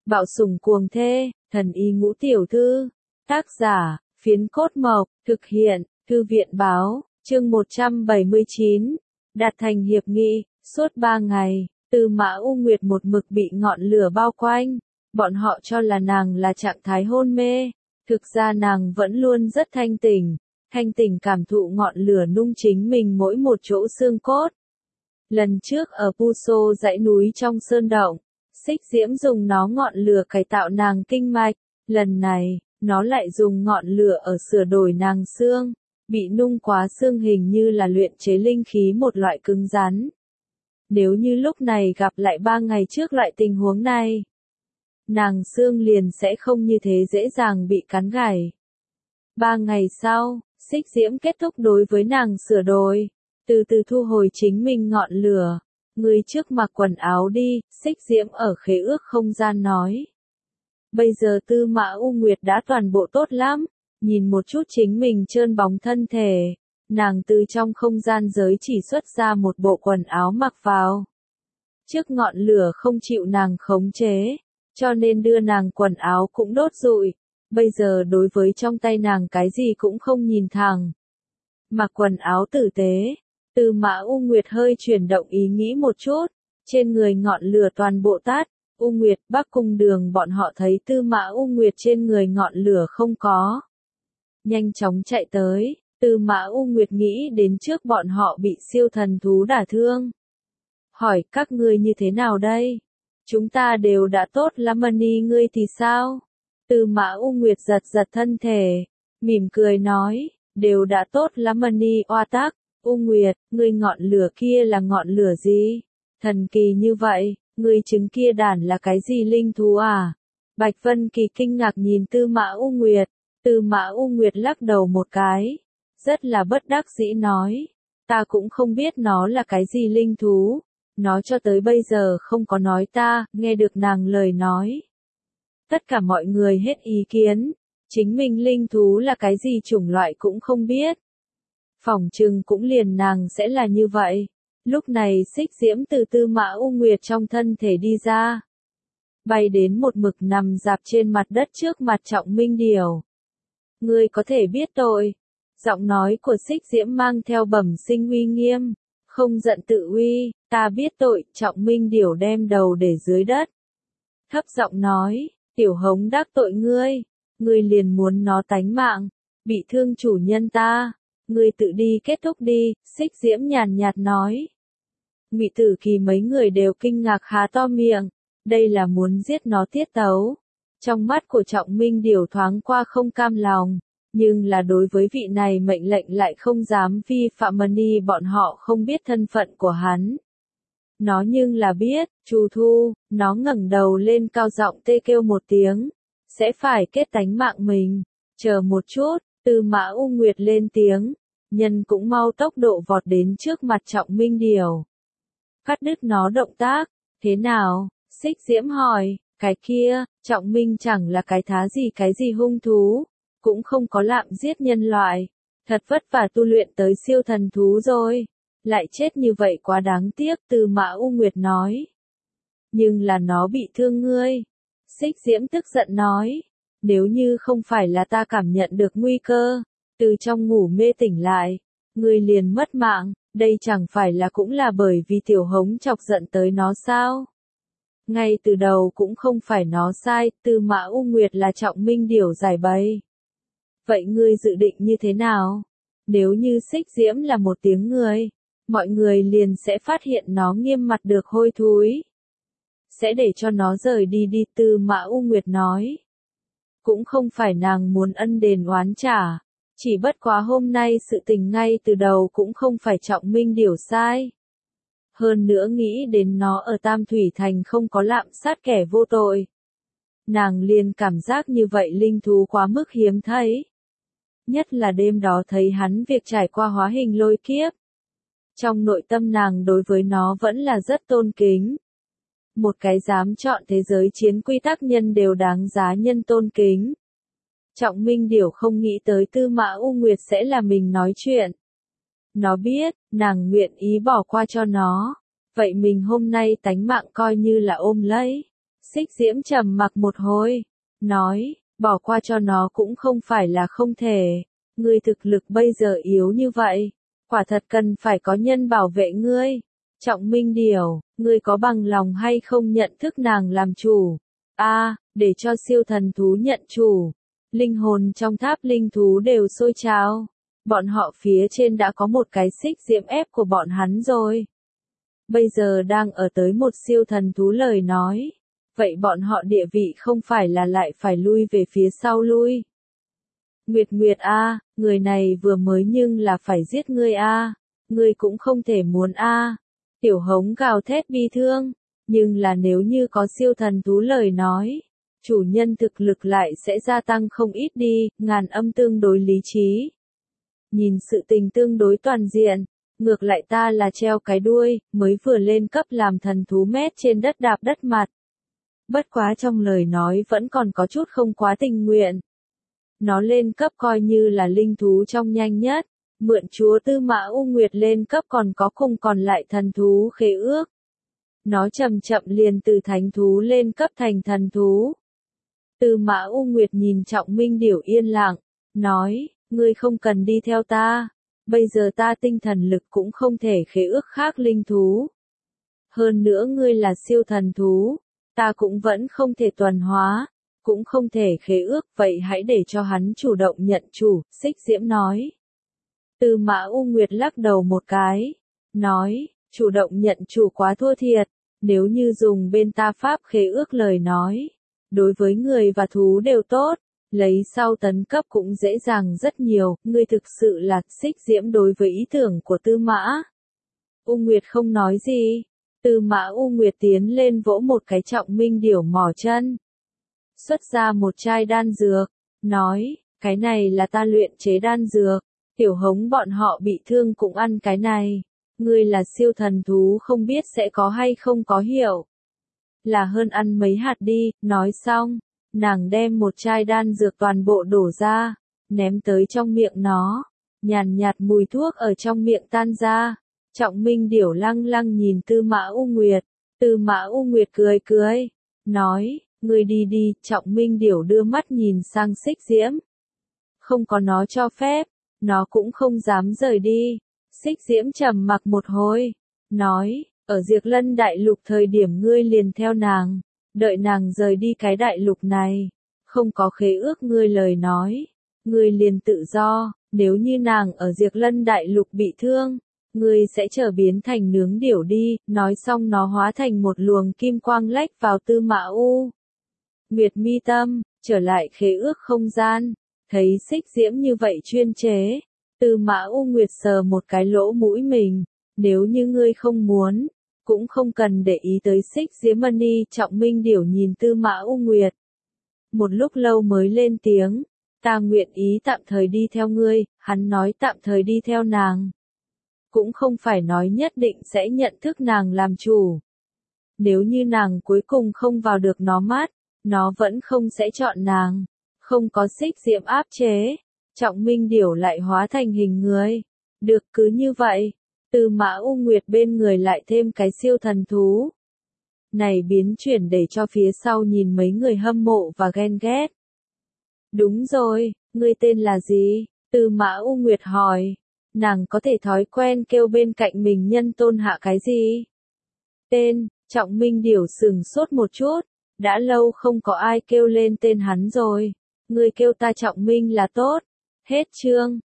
Bạo sủng cuồng thê, thần y ngũ tiểu thư. Tác giả, Phiến Cốt Mộc, thực hiện, Thư viện báo, chương 179. Đạt thành hiệp nghị, suốt 3 ngày, Tư Mã U Nguyệt một mực bị ngọn lửa bao quanh. Bọn họ cho là nàng là trạng thái hôn mê, thực ra nàng vẫn luôn rất thanh tỉnh cảm thụ ngọn lửa nung chính mình mỗi một chỗ xương cốt. Lần trước ở Puso dãy núi trong sơn động, Xích Diễm dùng nó ngọn lửa cải tạo nàng kinh mạch, lần này, nó lại dùng ngọn lửa ở sửa đổi nàng xương, bị nung quá xương hình như là luyện chế linh khí một loại cứng rắn. Nếu như lúc này gặp lại 3 ngày trước loại tình huống này, nàng xương liền sẽ không như thế dễ dàng bị cắn gãy. 3 ngày sau, Xích Diễm kết thúc đối với nàng sửa đổi, từ từ thu hồi chính mình ngọn lửa. Người trước mặc quần áo đi, Xích Diễm ở khế ước không gian nói. Bây giờ Tư Mã U Nguyệt đã toàn bộ tốt lắm, nhìn một chút chính mình trơn bóng thân thể, nàng từ trong không gian giới chỉ xuất ra một bộ quần áo mặc vào. Trước ngọn lửa không chịu nàng khống chế, cho nên đưa nàng quần áo cũng đốt rụi, bây giờ đối với trong tay nàng cái gì cũng không nhìn thẳng. Mặc quần áo tử tế, Tư Mã U Nguyệt hơi chuyển động ý nghĩ một chút, trên người ngọn lửa toàn bộ tắt. U Nguyệt, Bắc Cung Đường bọn họ thấy Tư Mã U Nguyệt trên người ngọn lửa không có. Nhanh chóng chạy tới, Tư Mã U Nguyệt nghĩ đến trước bọn họ bị siêu thần thú đả thương. Hỏi các ngươi như thế nào đây? Chúng ta đều đã tốt lắm, Mani ngươi thì sao? Tư Mã U Nguyệt giật giật thân thể, mỉm cười nói, đều đã tốt lắm Mani oa tắc. U Nguyệt, ngươi ngọn lửa kia là ngọn lửa gì? Thần kỳ như vậy, ngươi chứng kia đản là cái gì linh thú à? Bạch Vân Kỳ kinh ngạc nhìn Tư Mã U Nguyệt, Tư Mã U Nguyệt lắc đầu một cái, rất là bất đắc dĩ nói, ta cũng không biết nó là cái gì linh thú, nó cho tới bây giờ không có nói ta, nghe được nàng lời nói. Tất cả mọi người hết ý kiến, chính mình linh thú là cái gì chủng loại cũng không biết. Phỏng chừng cũng liền nàng sẽ là như vậy. Lúc này Xích Diễm từ Tư Mã U Nguyệt trong thân thể đi ra, bay đến một mực nằm dạp trên mặt đất trước mặt Trọng Minh Điểu. Ngươi có thể biết tội. Giọng nói của Xích Diễm mang theo bẩm sinh uy nghiêm, không giận tự uy, ta biết tội. Trọng Minh Điểu đem đầu để dưới đất, thấp giọng nói, Tiểu Hống đắc tội ngươi, ngươi liền muốn nó tánh mạng, bị thương chủ nhân ta. Ngươi tự đi kết thúc đi, Xích Diễm nhàn nhạt nói. Ngụy Tử Kỳ mấy người đều kinh ngạc há to miệng, đây là muốn giết nó tiết tấu. Trong mắt của Trọng Minh Điểu thoáng qua không cam lòng, nhưng là đối với vị này mệnh lệnh lại không dám vi phạm. Mani bọn họ không biết thân phận của hắn. Nó nhưng là biết, Chu Thu, nó ngẩng đầu lên cao giọng tê kêu một tiếng, sẽ phải kết tánh mạng mình. Chờ một chút. Tư Mã U Nguyệt lên tiếng, nhân cũng mau tốc độ vọt đến trước mặt Trọng Minh Điểu. Cắt đứt nó động tác, thế nào? Xích Diễm hỏi, cái kia, Trọng Minh chẳng là cái thá gì cái gì hung thú, cũng không có lạm giết nhân loại, thật vất vả tu luyện tới siêu thần thú rồi, lại chết như vậy quá đáng tiếc. Tư Mã U Nguyệt nói. Nhưng là nó bị thương ngươi. Xích Diễm tức giận nói. Nếu như không phải là ta cảm nhận được nguy cơ, từ trong ngủ mê tỉnh lại, ngươi liền mất mạng, đây chẳng phải là cũng là bởi vì Tiểu Hống chọc giận tới nó sao? Ngay từ đầu cũng không phải nó sai, Tư Mã U Nguyệt là Trọng Minh Điểu giải bày. Vậy ngươi dự định như thế nào? Nếu như Xích Diễm là một tiếng người, mọi người liền sẽ phát hiện nó nghiêm mặt được hôi thối. Sẽ để cho nó rời đi đi, Tư Mã U Nguyệt nói. Cũng không phải nàng muốn ân đền oán trả, chỉ bất quá hôm nay sự tình ngay từ đầu cũng không phải Trọng Minh Điểu sai. Hơn nữa nghĩ đến nó ở Tam Thủy Thành không có lạm sát kẻ vô tội. Nàng liền cảm giác như vậy linh thú quá mức hiếm thấy. Nhất là đêm đó thấy hắn việc trải qua hóa hình lôi kiếp. Trong nội tâm nàng đối với nó vẫn là rất tôn kính. Một cái dám chọn thế giới chiến quy tắc nhân đều đáng giá nhân tôn kính. Trọng Minh Điểu không nghĩ tới Tư Mã U Nguyệt sẽ là mình nói chuyện. Nó biết, nàng nguyện ý bỏ qua cho nó. Vậy mình hôm nay tánh mạng coi như là ôm lấy. Xích Diễm trầm mặc một hồi, nói, bỏ qua cho nó cũng không phải là không thể. Ngươi thực lực bây giờ yếu như vậy, quả thật cần phải có nhân bảo vệ ngươi. Trọng Minh Điểu, ngươi có bằng lòng hay không nhận thức nàng làm chủ? Để cho siêu thần thú nhận chủ. Linh hồn trong tháp linh thú đều sôi trào. Bọn họ phía trên đã có một cái Xích Diễm ép của bọn hắn rồi. Bây giờ đang ở tới một siêu thần thú lời nói. Vậy bọn họ địa vị không phải là lại phải lui về phía sau lui. Nguyệt Nguyệt người này vừa mới nhưng là phải giết ngươi ngươi cũng không thể muốn Tiểu Hống gào thét bi thương, nhưng là nếu như có siêu thần thú lời nói, chủ nhân thực lực lại sẽ gia tăng không ít đi, ngàn âm tương đối lý trí. Nhìn sự tình tương đối toàn diện, ngược lại ta là treo cái đuôi, mới vừa lên cấp làm thần thú mét trên đất đạp đất mặt. Bất quá trong lời nói vẫn còn có chút không quá tình nguyện. Nó lên cấp coi như là linh thú trong nhanh nhất, mượn chúa Tư Mã U Nguyệt lên cấp còn có cùng còn lại thần thú khế ước. Nó chậm chậm liền từ thánh thú lên cấp thành thần thú. Tư Mã U Nguyệt nhìn Trọng Minh Điểu yên lặng, nói, ngươi không cần đi theo ta, bây giờ ta tinh thần lực cũng không thể khế ước khác linh thú. Hơn nữa ngươi là siêu thần thú, ta cũng vẫn không thể tuần hóa, cũng không thể khế ước, vậy hãy để cho hắn chủ động nhận chủ, Xích Diễm nói. Tư Mã U Nguyệt lắc đầu một cái, nói, chủ động nhận chủ quá thua thiệt, nếu như dùng bên ta pháp khế ước lời nói, đối với người và thú đều tốt, lấy sau tấn cấp cũng dễ dàng rất nhiều, ngươi thực sự là Xích Diễm đối với ý tưởng của Tư Mã U Nguyệt không nói gì. Tư Mã U Nguyệt tiến lên vỗ một cái Trọng Minh Điểu mỏ chân. Xuất ra một chai đan dược, nói, cái này là ta luyện chế đan dược, Tiểu Hống bọn họ bị thương cũng ăn cái này. Ngươi là siêu thần thú không biết sẽ có hay không có hiệu. Là hơn ăn mấy hạt đi, nói xong, nàng đem một chai đan dược toàn bộ đổ ra, ném tới trong miệng nó, nhàn nhạt mùi thuốc ở trong miệng tan ra. Trọng Minh Điểu lăng lăng nhìn Tư Mã U Nguyệt, Tư Mã U Nguyệt cười cười, nói, ngươi đi đi, Trọng Minh Điểu đưa mắt nhìn sang Xích Diễm. Không có nó cho phép, nó cũng không dám rời đi. Xích Diễm trầm mặc một hồi, nói, ở Diệt Lân Đại Lục thời điểm ngươi liền theo nàng, đợi nàng rời đi cái đại lục này, không có khế ước ngươi lời nói, ngươi liền tự do, nếu như nàng ở Diệt Lân Đại Lục bị thương, ngươi sẽ trở biến thành nướng điểu đi, nói xong nó hóa thành một luồng kim quang lách vào Tư Mã U Nguyệt mi tâm, trở lại khế ước không gian, thấy Xích Diễm như vậy chuyên chế. Tư Mã U Nguyệt sờ một cái lỗ mũi mình, nếu như ngươi không muốn, cũng không cần để ý tới Xích Diễm Mani. Trọng Minh Điểu nhìn Tư Mã U Nguyệt. Một lúc lâu mới lên tiếng, ta nguyện ý tạm thời đi theo ngươi, hắn nói tạm thời đi theo nàng. Cũng không phải nói nhất định sẽ nhận thức nàng làm chủ. Nếu như nàng cuối cùng không vào được nó mắt, nó vẫn không sẽ chọn nàng. Không có Xích Diễm áp chế. Trọng Minh Điểu lại hóa thành hình người. Được cứ như vậy, Tư Mã U Nguyệt bên người lại thêm cái siêu thần thú. Này biến chuyển để cho phía sau nhìn mấy người hâm mộ và ghen ghét. Đúng rồi, ngươi tên là gì? Tư Mã U Nguyệt hỏi. Nàng có thể thói quen kêu bên cạnh mình nhân tôn hạ cái gì? Tên, Trọng Minh Điểu sừng sốt một chút. Đã lâu không có ai kêu lên tên hắn rồi. Ngươi kêu ta Trọng Minh là tốt. Hết chương.